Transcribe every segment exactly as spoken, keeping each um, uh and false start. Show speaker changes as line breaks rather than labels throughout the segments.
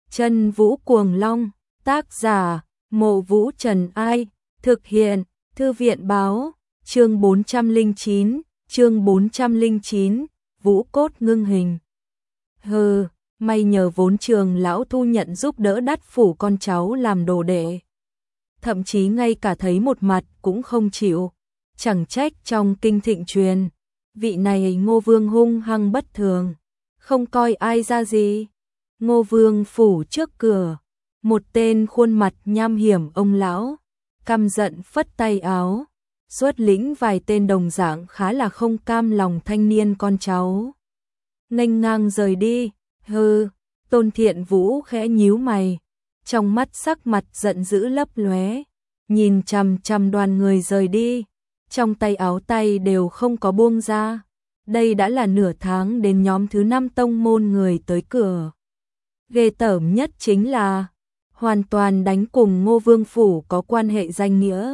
Chân Vũ Cuồng Long, tác giả, Mộ Vũ Trần Ai, thực hiện, Thư viện báo, chương bốn trăm lẻ chín, chương bốn trăm lẻ chín, Vũ Cốt ngưng hình. Hừ, may nhờ vốn trường lão thu nhận giúp đỡ đắt phủ con cháu làm đồ đệ. Thậm chí ngay cả thấy một mặt cũng không chịu, chẳng trách trong kinh thịnh truyền, vị này Ngô Vương hung hăng bất thường, không coi ai ra gì. Ngô Vương phủ trước cửa, một tên khuôn mặt nham hiểm ông lão, căm giận phất tay áo, xuất lĩnh vài tên đồng dạng khá là không cam lòng thanh niên con cháu. Nghênh ngang rời đi, hừ, Tôn Thiện Vũ khẽ nhíu mày, trong mắt sắc mặt giận dữ lấp lóe, nhìn chằm chằm đoàn người rời đi, trong tay áo tay đều không có buông ra. Đây đã là nửa tháng đến nhóm thứ năm tông môn người tới cửa. Ghê tởm nhất chính là hoàn toàn đánh cùng Ngô Vương phủ có quan hệ danh nghĩa.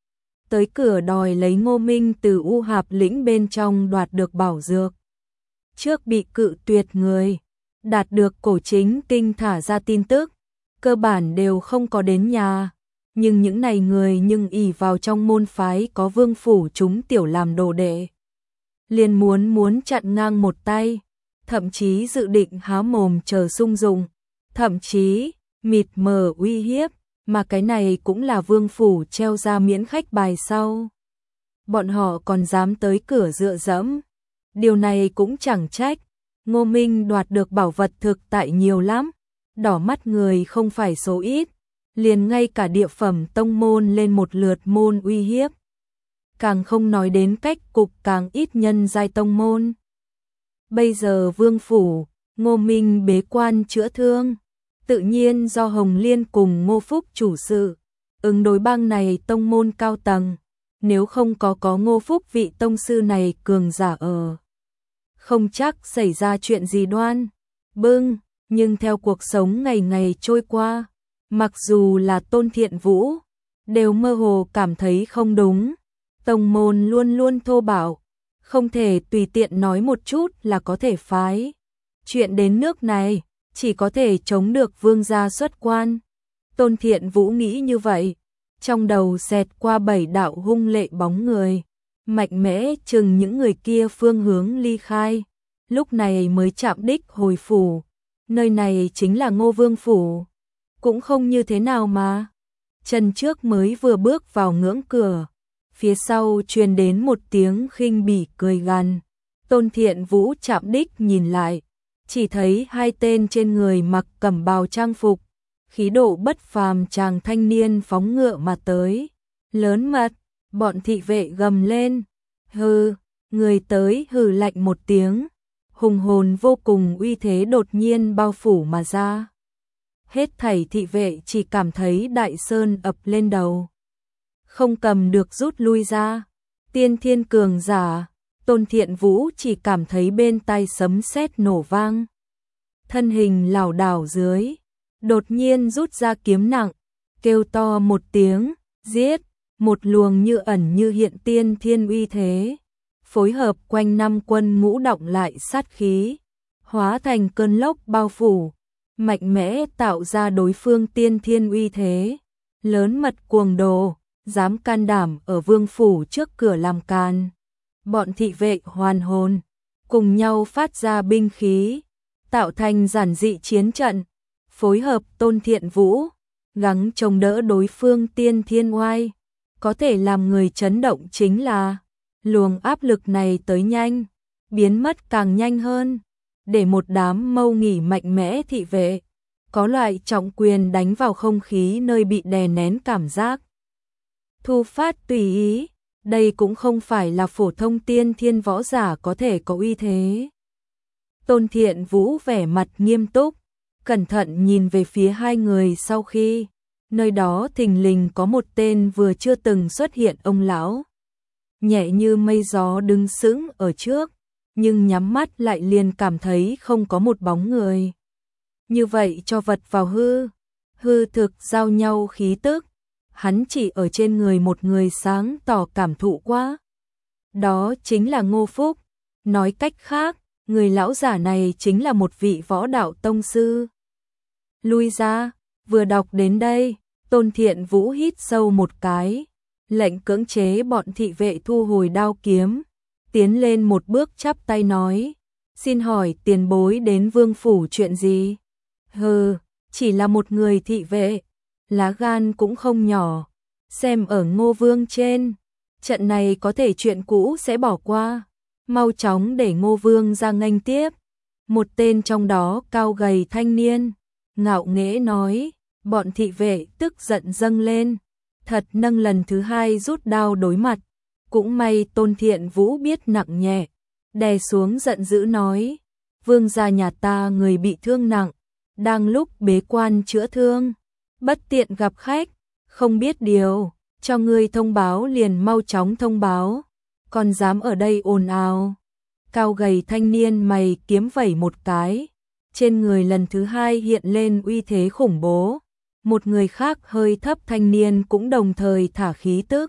Tới cửa đòi lấy Ngô Minh từ U Hạp lĩnh bên trong đoạt được bảo dược. Trước bị cự tuyệt người, đạt được cổ chính kinh thả ra tin tức, cơ bản đều không có đến nhà. Nhưng những này người nhưng ỷ vào trong môn phái có Vương phủ chúng tiểu làm đồ đệ. Liền muốn muốn chặn ngang một tay, thậm chí dự định há mồm chờ sung dùng, thậm chí mịt mờ uy hiếp, mà cái này cũng là Vương phủ treo ra miễn khách bài sau. Bọn họ còn dám tới cửa dựa dẫm, điều này cũng chẳng trách, Ngô Minh đoạt được bảo vật thực tại nhiều lắm, đỏ mắt người không phải số ít, liền ngay cả địa phẩm tông môn lên một lượt môn uy hiếp. Càng không nói đến cách cục càng ít nhân giai tông môn. Bây giờ Vương phủ, Ngô Minh bế quan chữa thương, tự nhiên do Hồng Liên cùng Ngô Phúc chủ sự, ứng đối bang này tông môn cao tầng, nếu không có có Ngô Phúc vị tông sư này cường giả ở, không chắc xảy ra chuyện gì đoan. Bưng, nhưng theo cuộc sống ngày ngày trôi qua, mặc dù là Tôn Thiện Vũ, đều mơ hồ cảm thấy không đúng. Tông môn luôn luôn thô bạo, không thể tùy tiện nói một chút là có thể phái. Chuyện đến nước này, chỉ có thể chống được vương gia xuất quan. Tôn Thiện Vũ nghĩ như vậy, trong đầu xẹt qua bảy đạo hung lệ bóng người, mạnh mẽ chừng những người kia phương hướng ly khai, lúc này mới chạm đích hồi phủ. Nơi này chính là Ngô Vương phủ, cũng không như thế nào mà. Chân trước mới vừa bước vào ngưỡng cửa, phía sau truyền đến một tiếng khinh bỉ cười gằn. Tôn Thiện Vũ chạm đích nhìn lại, chỉ thấy hai tên trên người mặc cẩm bào trang phục, khí độ bất phàm chàng thanh niên phóng ngựa mà tới. Lớn mật, bọn thị vệ gầm lên. Hừ, người tới hừ lạnh một tiếng, hùng hồn vô cùng uy thế đột nhiên bao phủ mà ra. Hết thảy thị vệ chỉ cảm thấy đại sơn ập lên đầu, không cầm được rút lui ra. Tiên thiên cường giả, Tôn Thiện Vũ chỉ cảm thấy bên tai sấm sét nổ vang. Thân hình lảo đảo dưới, đột nhiên rút ra kiếm nặng, kêu to một tiếng, giết, một luồng như ẩn như hiện tiên thiên uy thế, phối hợp quanh năm quân ngũ động lại sát khí, hóa thành cơn lốc bao phủ, mạnh mẽ tạo ra đối phương tiên thiên uy thế. Lớn mật cuồng đồ, dám can đảm ở Vương phủ trước cửa làm can. Bọn thị vệ hoàn hồn, cùng nhau phát ra binh khí, tạo thành giản dị chiến trận, phối hợp Tôn Thiện Vũ, gắng chống đỡ đối phương tiên thiên oai. Có thể làm người chấn động chính là, luồng áp lực này tới nhanh, biến mất càng nhanh hơn, để một đám mâu nghỉ mạnh mẽ thị vệ, có loại trọng quyền đánh vào không khí nơi bị đè nén cảm giác. Thu phát tùy ý, đây cũng không phải là phổ thông tiên thiên võ giả có thể có uy thế. Tôn Thiện Vũ vẻ mặt nghiêm túc, cẩn thận nhìn về phía hai người sau khi, nơi đó thình lình có một tên vừa chưa từng xuất hiện ông lão. Nhẹ như mây gió đứng sững ở trước, nhưng nhắm mắt lại liền cảm thấy không có một bóng người. Như vậy cho vật vào hư, hư thực giao nhau khí tức. Hắn chỉ ở trên người một người sáng tỏ cảm thụ quá. Đó chính là Ngô Phúc. Nói cách khác, người lão giả này chính là một vị võ đạo tông sư. lui ra, vừa đọc đến đây, Tôn Thiện Vũ hít sâu một cái, lệnh cưỡng chế bọn thị vệ thu hồi đao kiếm, tiến lên một bước chắp tay nói, xin hỏi tiền bối đến vương phủ chuyện gì? Hừ, chỉ là một người thị vệ, lá gan cũng không nhỏ, xem ở Ngô Vương trên, trận này có thể chuyện cũ sẽ bỏ qua, mau chóng để Ngô Vương ra nghênh tiếp. Một tên trong đó cao gầy thanh niên, ngạo nghễ nói, bọn thị vệ tức giận dâng lên, thật nâng lần thứ hai rút đao đối mặt, cũng may Tôn Thiện Vũ biết nặng nhẹ, đè xuống giận dữ nói, vương gia nhà ta người bị thương nặng, đang lúc bế quan chữa thương, bất tiện gặp khách, không biết điều, cho ngươi thông báo liền mau chóng thông báo, còn dám ở đây ồn ào. Cao gầy thanh niên mày kiếm vẩy một cái, trên người lần thứ hai hiện lên uy thế khủng bố, một người khác hơi thấp thanh niên cũng đồng thời thả khí tức.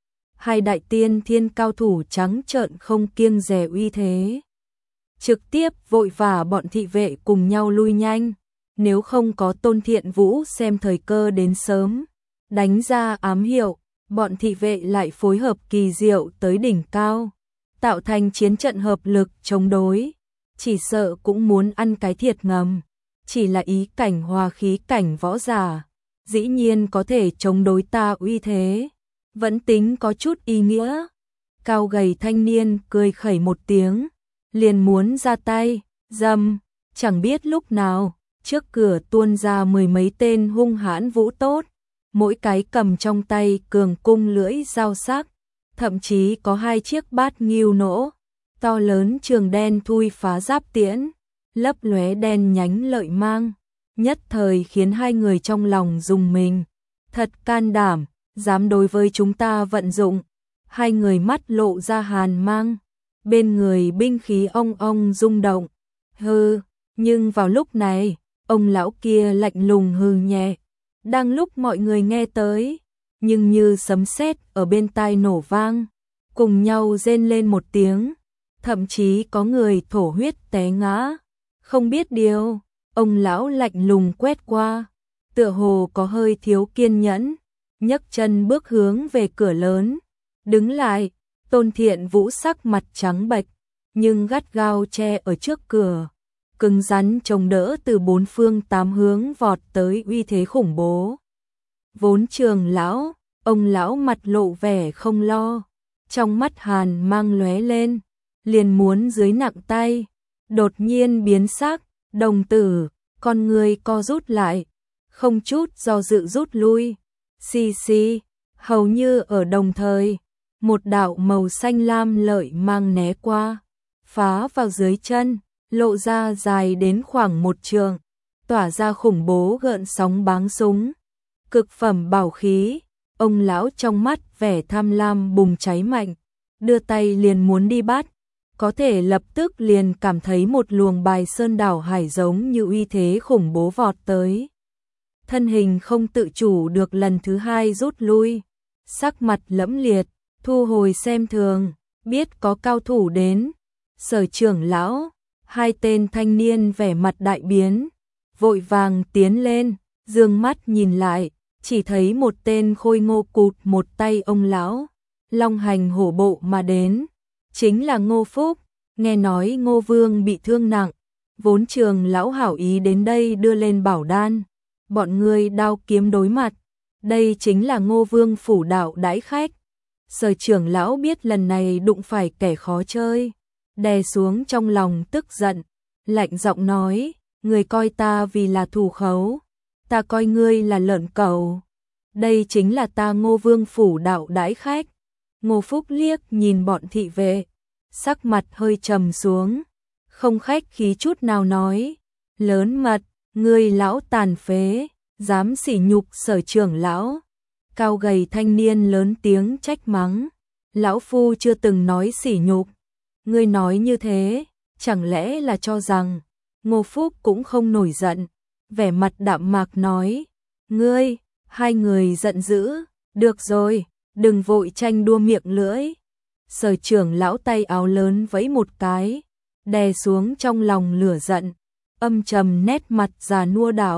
Hai đại tiên thiên cao thủ trắng trợn không kiêng dè uy thế. Trực tiếp vội vả bọn thị vệ cùng nhau lui nhanh, nếu không có Tôn Thiện Vũ xem thời cơ đến sớm, đánh ra ám hiệu, bọn thị vệ lại phối hợp kỳ diệu tới đỉnh cao, tạo thành chiến trận hợp lực chống đối, chỉ sợ cũng muốn ăn cái thiệt ngầm, chỉ là ý cảnh hòa khí cảnh võ giả, dĩ nhiên có thể chống đối ta uy thế, vẫn tính có chút ý nghĩa. Cao gầy thanh niên cười khẩy một tiếng, liền muốn ra tay, dầm, chẳng biết lúc nào, trước cửa tuôn ra mười mấy tên hung hãn vũ tốt, mỗi cái cầm trong tay cường cung lưỡi dao sắc, thậm chí có hai chiếc bát nghêu nỗ, to lớn trường đen thui phá giáp tiễn, lấp lóe đen nhánh lợi mang, nhất thời khiến hai người trong lòng rùng mình, thật can đảm, dám đối với chúng ta vận dụng, hai người mắt lộ ra hàn mang, bên người binh khí ong ong rung động, hừ, nhưng vào lúc này, ông lão kia lạnh lùng hừ nhẹ, đang lúc mọi người nghe tới, nhưng như sấm sét ở bên tai nổ vang, cùng nhau rên lên một tiếng, thậm chí có người thổ huyết té ngã, không biết điều, ông lão lạnh lùng quét qua, tựa hồ có hơi thiếu kiên nhẫn, nhấc chân bước hướng về cửa lớn, đứng lại, Tôn Thiện Vũ sắc mặt trắng bệch, nhưng gắt gao che ở trước cửa, cứng rắn chống đỡ từ bốn phương tám hướng vọt tới uy thế khủng bố. Vốn Trường lão, ông lão mặt lộ vẻ không lo, trong mắt hàn mang lóe lên, liền muốn dưới nặng tay, đột nhiên biến sắc, đồng tử, con người co rút lại, không chút do dự rút lui, xì xì, hầu như ở đồng thời, một đạo màu xanh lam lợi mang né qua, phá vào dưới chân, lộ ra dài đến khoảng một trượng, tỏa ra khủng bố gợn sóng báng súng, cực phẩm bảo khí, ông lão trong mắt vẻ tham lam bùng cháy mạnh, đưa tay liền muốn đi bắt, có thể lập tức liền cảm thấy một luồng bài sơn đảo hải giống như uy thế khủng bố vọt tới. Thân hình không tự chủ được lần thứ hai rút lui, sắc mặt lẫm liệt, thu hồi xem thường, biết có cao thủ đến, Sở trưởng lão, hai tên thanh niên vẻ mặt đại biến, vội vàng tiến lên, dương mắt nhìn lại, chỉ thấy một tên khôi ngô cụt một tay ông lão, long hành hổ bộ mà đến, chính là Ngô Phúc, nghe nói Ngô Vương bị thương nặng, vốn Trường lão hảo ý đến đây đưa lên bảo đan, bọn người đao kiếm đối mặt, đây chính là Ngô Vương phủ đạo đãi khách. Sở trưởng lão biết lần này đụng phải kẻ khó chơi, đè xuống trong lòng tức giận, lạnh giọng nói, người coi ta vì là thù khấu, ta coi ngươi là lợn cẩu, đây chính là ta Ngô Vương phủ đạo đãi khách. Ngô Phúc liếc nhìn bọn thị vệ, sắc mặt hơi trầm xuống, không khách khí chút nào nói, lớn mật, ngươi lão tàn phế, dám sỉ nhục Sở trưởng lão. Cao gầy thanh niên lớn tiếng trách mắng, lão phu chưa từng nói sỉ nhục, ngươi nói như thế, chẳng lẽ là cho rằng, Ngô Phúc cũng không nổi giận, vẻ mặt đạm mạc nói, ngươi, hai người giận dữ, được rồi, đừng vội tranh đua miệng lưỡi. Sở trưởng lão tay áo lớn vẫy một cái, đè xuống trong lòng lửa giận, âm trầm nét mặt già nua đạo,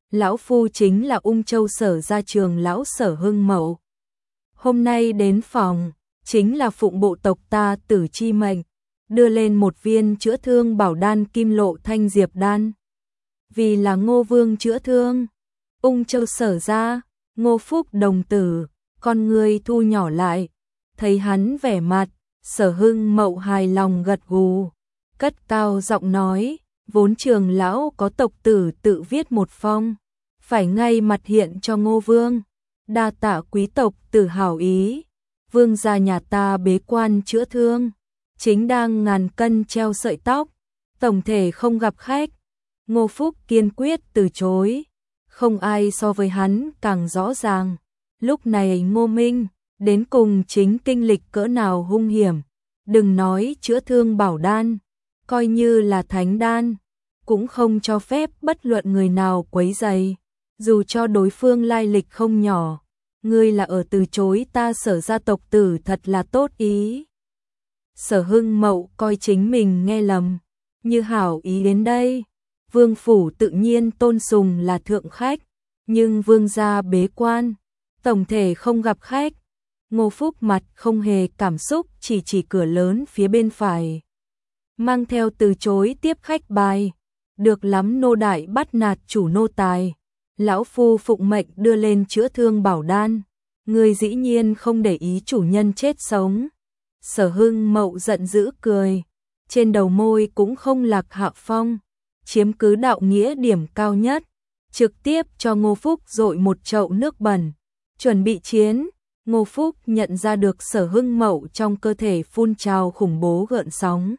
lão phu chính là Ung Châu Sở gia trường lão Sở Hưng Mậu. Hôm nay đến phòng, chính là phụng bộ tộc ta Tử chi mệnh, đưa lên một viên chữa thương bảo đan Kim Lộ Thanh Diệp đan. Vì là Ngô Vương chữa thương, Ung Châu Sở gia, Ngô Phúc đồng tử, con người thu nhỏ lại, thấy hắn vẻ mặt, Sở Hưng Mậu hài lòng gật gù, cất cao giọng nói, vốn trường lão có tộc tử tự viết một phong, phải ngay mặt hiện cho Ngô Vương, đa tạ quý tộc tử hảo ý, vương gia nhà ta bế quan chữa thương, chính đang ngàn cân treo sợi tóc, tổng thể không gặp khách. Ngô Phúc kiên quyết từ chối, không ai so với hắn càng rõ ràng, lúc này Ngô Minh, đến cùng chính kinh lịch cỡ nào hung hiểm, đừng nói chữa thương bảo đan, coi như là thánh đan, cũng không cho phép bất luận người nào quấy rầy, dù cho đối phương lai lịch không nhỏ, ngươi là ở từ chối ta Sở gia tộc tử thật là tốt ý. Sở Hưng Mậu coi chính mình nghe lầm, như hảo ý đến đây, vương phủ tự nhiên tôn sùng là thượng khách, nhưng vương gia bế quan, tổng thể không gặp khách. Ngô Phúc mặt không hề cảm xúc, chỉ chỉ cửa lớn phía bên phải, mang theo từ chối tiếp khách bài, được lắm nô đại bắt nạt chủ nô tài, lão phu phụng mệnh đưa lên chữa thương bảo đan, người dĩ nhiên không để ý chủ nhân chết sống. Sở Hưng Mậu giận dữ cười, trên đầu môi cũng không lạc hạ phong, chiếm cứ đạo nghĩa điểm cao nhất, trực tiếp cho Ngô Phúc dội một chậu nước bẩn, chuẩn bị chiến. Ngô Phúc nhận ra được Sở Hưng Mậu trong cơ thể phun trào khủng bố gợn sóng,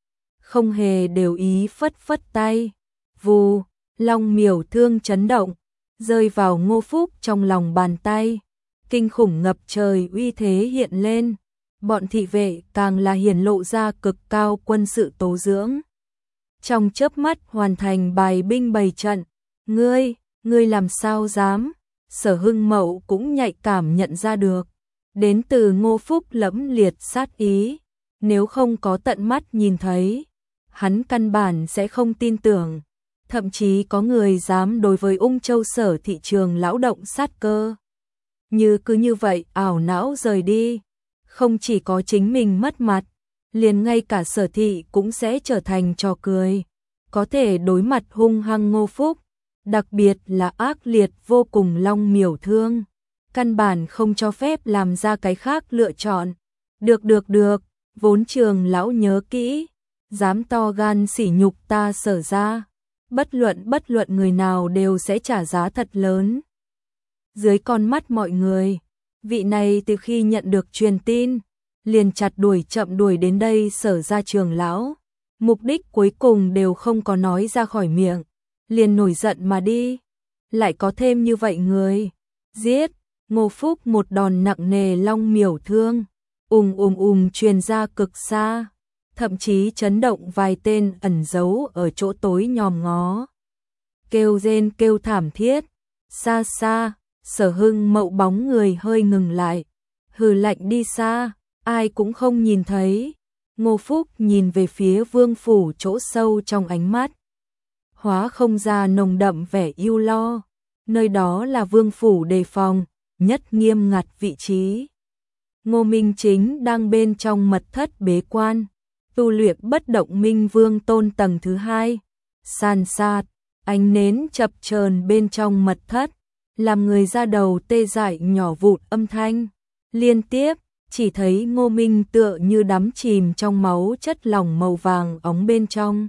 không hề đều ý phất phất tay, vù, long miểu thương chấn động, rơi vào Ngô Phúc trong lòng bàn tay, kinh khủng ngập trời uy thế hiện lên, bọn thị vệ càng là hiển lộ ra cực cao quân sự tố dưỡng. Trong chớp mắt hoàn thành bài binh bày trận, ngươi, ngươi làm sao dám? Sở Hưng Mậu cũng nhạy cảm nhận ra được, đến từ Ngô Phúc lẫm liệt sát ý, nếu không có tận mắt nhìn thấy, hắn căn bản sẽ không tin tưởng, thậm chí có người dám đối với Ung Châu Sở thị trường lão động sát cơ. Như cứ như vậy ảo não rời đi, không chỉ có chính mình mất mặt, liền ngay cả Sở thị cũng sẽ trở thành trò cười, có thể đối mặt hung hăng Ngô Phúc, đặc biệt là ác liệt vô cùng long miểu thương, căn bản không cho phép làm ra cái khác lựa chọn. Được được được, vốn trường lão nhớ kỹ, dám to gan sỉ nhục ta Sở ra, bất luận bất luận người nào đều sẽ trả giá thật lớn. Dưới con mắt mọi người, vị này từ khi nhận được truyền tin, liền chặt đuổi chậm đuổi đến đây Sở ra trường lão, mục đích cuối cùng đều không có nói ra khỏi miệng, liền nổi giận mà đi. Lại có thêm như vậy người, giết. Ngô Phúc một đòn nặng nề long miểu thương, ùng ùng ùng truyền ra cực xa, thậm chí chấn động vài tên ẩn giấu ở chỗ tối nhòm ngó. Kêu rên kêu thảm thiết, xa xa, Sở Hưng Mậu bóng người hơi ngừng lại, hừ lạnh đi xa, ai cũng không nhìn thấy. Ngô Phúc nhìn về phía vương phủ chỗ sâu trong ánh mắt, hóa không ra nồng đậm vẻ yêu lo, nơi đó là vương phủ đề phòng nhất nghiêm ngặt vị trí. Ngô Minh Chính đang bên trong mật thất bế quan, tu luyện bất động minh vương tôn tầng thứ hai, san sát, ánh nến chập chờn bên trong mật thất, làm người ra đầu tê dại nhỏ vụt âm thanh, liên tiếp, chỉ thấy Ngô Minh tựa như đắm chìm trong máu chất lỏng màu vàng óng bên trong.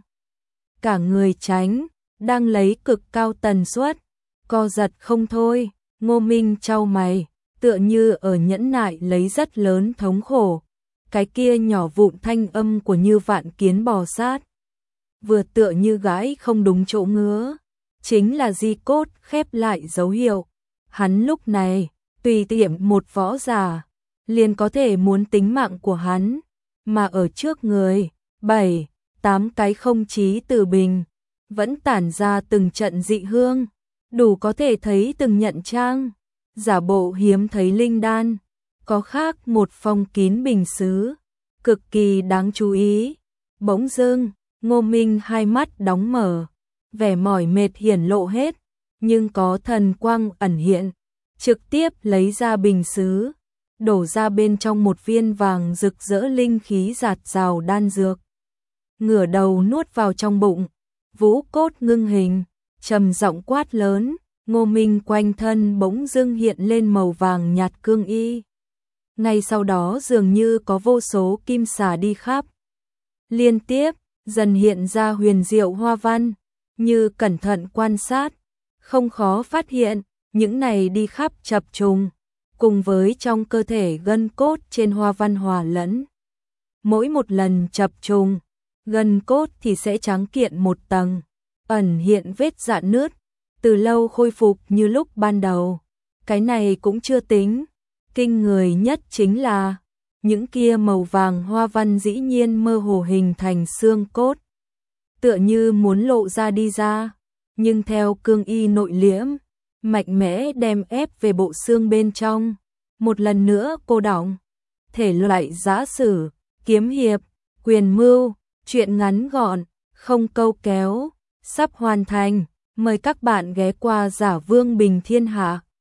Cả người tránh, đang lấy cực cao tần suất, co giật không thôi. Ngô Minh chau mày, tựa như ở nhẫn nại lấy rất lớn thống khổ, cái kia nhỏ vụn thanh âm của như vạn kiến bò sát, vừa tựa như gãi không đúng chỗ ngứa, chính là di cốt khép lại dấu hiệu. Hắn lúc này, tùy tiện một võ giả, liền có thể muốn tính mạng của hắn, mà ở trước người, bảy, tám cái không chí từ bình, vẫn tản ra từng trận dị hương. Đủ có thể thấy từng nhận trang, giả bộ hiếm thấy linh đan, có khác một phong kín bình sứ, cực kỳ đáng chú ý. Bỗng dưng, Ngô Minh hai mắt đóng mở, vẻ mỏi mệt hiển lộ hết, nhưng có thần quang ẩn hiện, trực tiếp lấy ra bình sứ, đổ ra bên trong một viên vàng rực rỡ linh khí giạt rào đan dược. Ngửa đầu nuốt vào trong bụng, Vũ Cốt ngưng hình, trầm giọng quát lớn, Ngô Minh quanh thân bỗng dưng hiện lên màu vàng nhạt cương y. Ngay sau đó dường như có vô số kim xà đi khắp. Liên tiếp, dần hiện ra huyền diệu hoa văn, như cẩn thận quan sát, không khó phát hiện, những này đi khắp chập trùng, cùng với trong cơ thể gân cốt trên hoa văn hòa lẫn. Mỗi một lần chập trùng, gân cốt thì sẽ trắng kiện một tầng, ẩn hiện vết rạn nứt, từ lâu khôi phục như lúc ban đầu. Cái này cũng chưa tính, kinh người nhất chính là những kia màu vàng hoa văn dĩ nhiên mơ hồ hình thành xương cốt, tựa như muốn lộ ra đi ra, nhưng theo cương y nội liễm, mạnh mẽ đem ép về bộ xương bên trong. Một lần nữa cô đọng, thể loại giã sử, kiếm hiệp, quyền mưu, truyện ngắn gọn, không câu kéo, sắp hoàn thành. Mời các bạn ghé qua Giả Vương Bình Thiên Hạ.